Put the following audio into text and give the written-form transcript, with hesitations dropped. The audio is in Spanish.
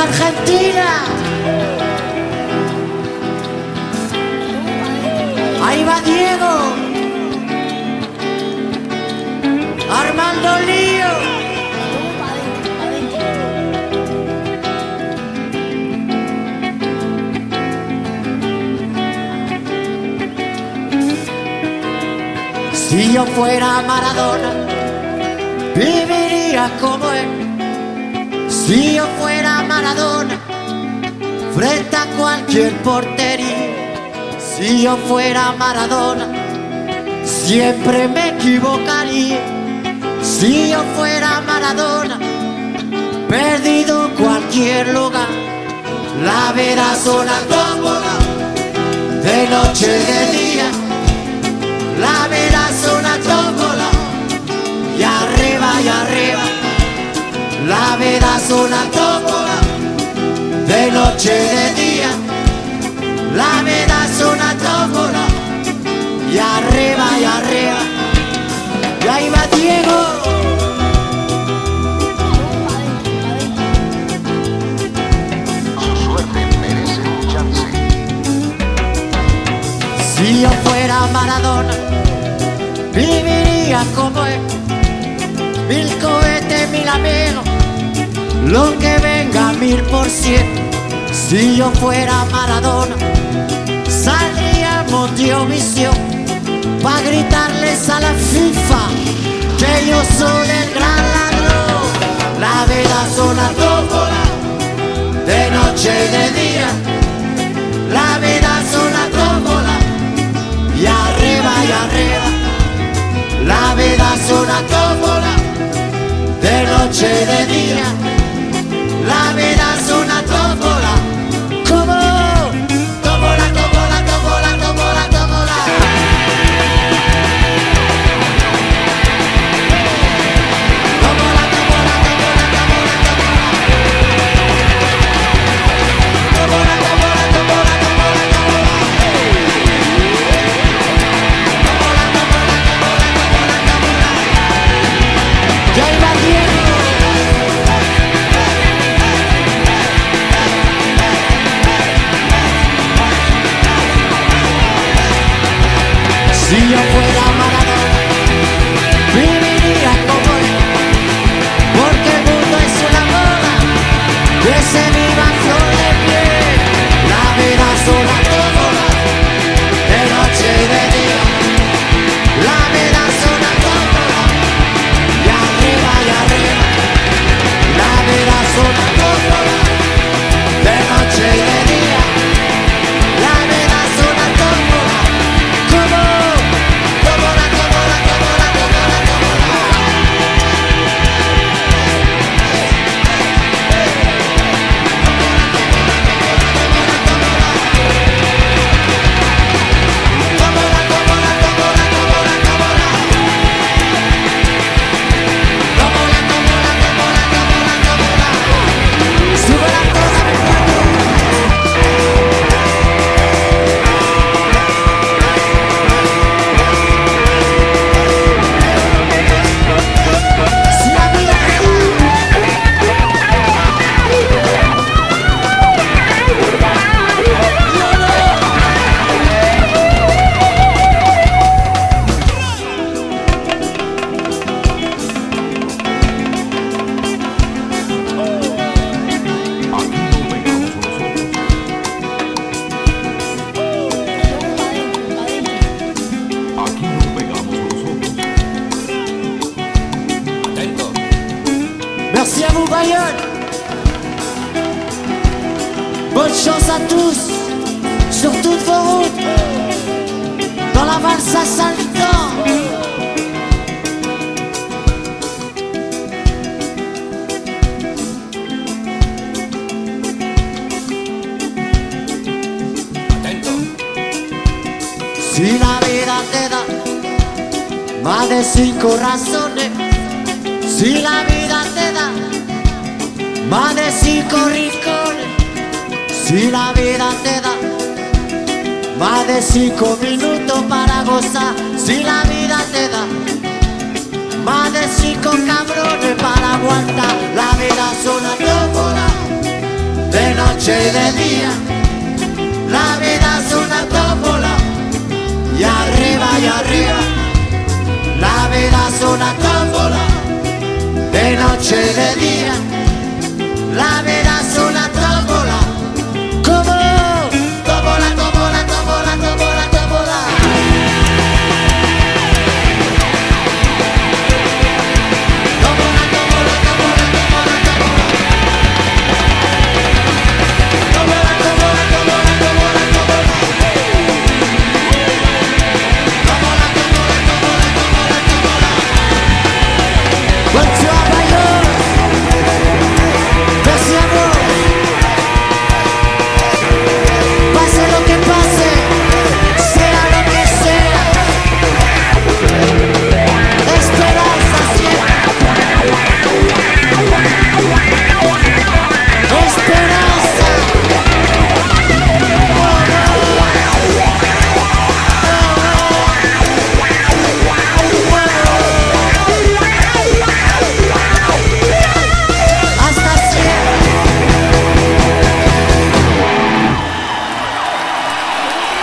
Argentina. Ahí va Diego, Armando Lío. Si yo fuera Maradona, viviría como él. Si yo fuera Maradona, frente a cualquier portería. Si yo fuera Maradona, siempre me equivocaría. Si yo fuera Maradona, perdido en cualquier lugar. La vida es una tómbola, de noche y de día. La vida es una tómbola, y arriba y arriba. La vida es una tómbola, de noche y de día. La vida es una tómbola, y arriba y arriba. Y ahí va Diego. Su suerte merece un chance. Si yo fuera Maradona, viviría como él. 1000 cohetes, 1000 amigos, lo que venga 1000%. Si yo fuera Maradona, saldríamos de omisión pa' gritarles a la FIFA que yo soy el gran ladrón. La vida es una tómbola, de noche y de día. La vida es una tómbola, y arriba y arriba. La vida es una tómbola, de noche y de día. La vida es una tómbola. ¿Cómo? Tómbola, tómbola, tómbola, tómbola, tómbola. Tómbola, tómbola, tómbola, tómbola, tómbola. Tómbola, tómbola, tómbola, tómbola, tómbola. Tómbola, tómbola, tómbola, tómbola, tómbola. Y ahí va Diego. Si yo fuera Maradona, viviría como él, porque el mundo es una moda, que se viva a flor de piel. La vida es una tómbola, de noche y de día. La vida es una tómbola, y arriba y arriba. La vida es una tómbola, de noche y de día. La vida es una tómbola. ¿Cómo? Tómbola, tómbola, tómbola, tómbola, tómbola. Tómbola, tómbola, tómbola, tómbola, tómbola. Tómbola, tómbola, tómbola, tómbola, tómbola. Sube la cosa, mi pueblo. Si la vida Aquí no pegamos los ojos. Atento. Merci à vous Bayonne. Bonne chance à tous sur toutes vos routes. Dans la valse à Saltan. Atento. Si la vida te da más de 5 razones, si la vida te da más de 5 rincones, si la vida te da más de 5 minutos para gozar, si la vida te da más de 5 cabrones para aguantar, la vida es una tómbola, noche y de día. La vida es una tómbola, y arriba y arriba. La vida es una tómbola, de noche y de día. La vida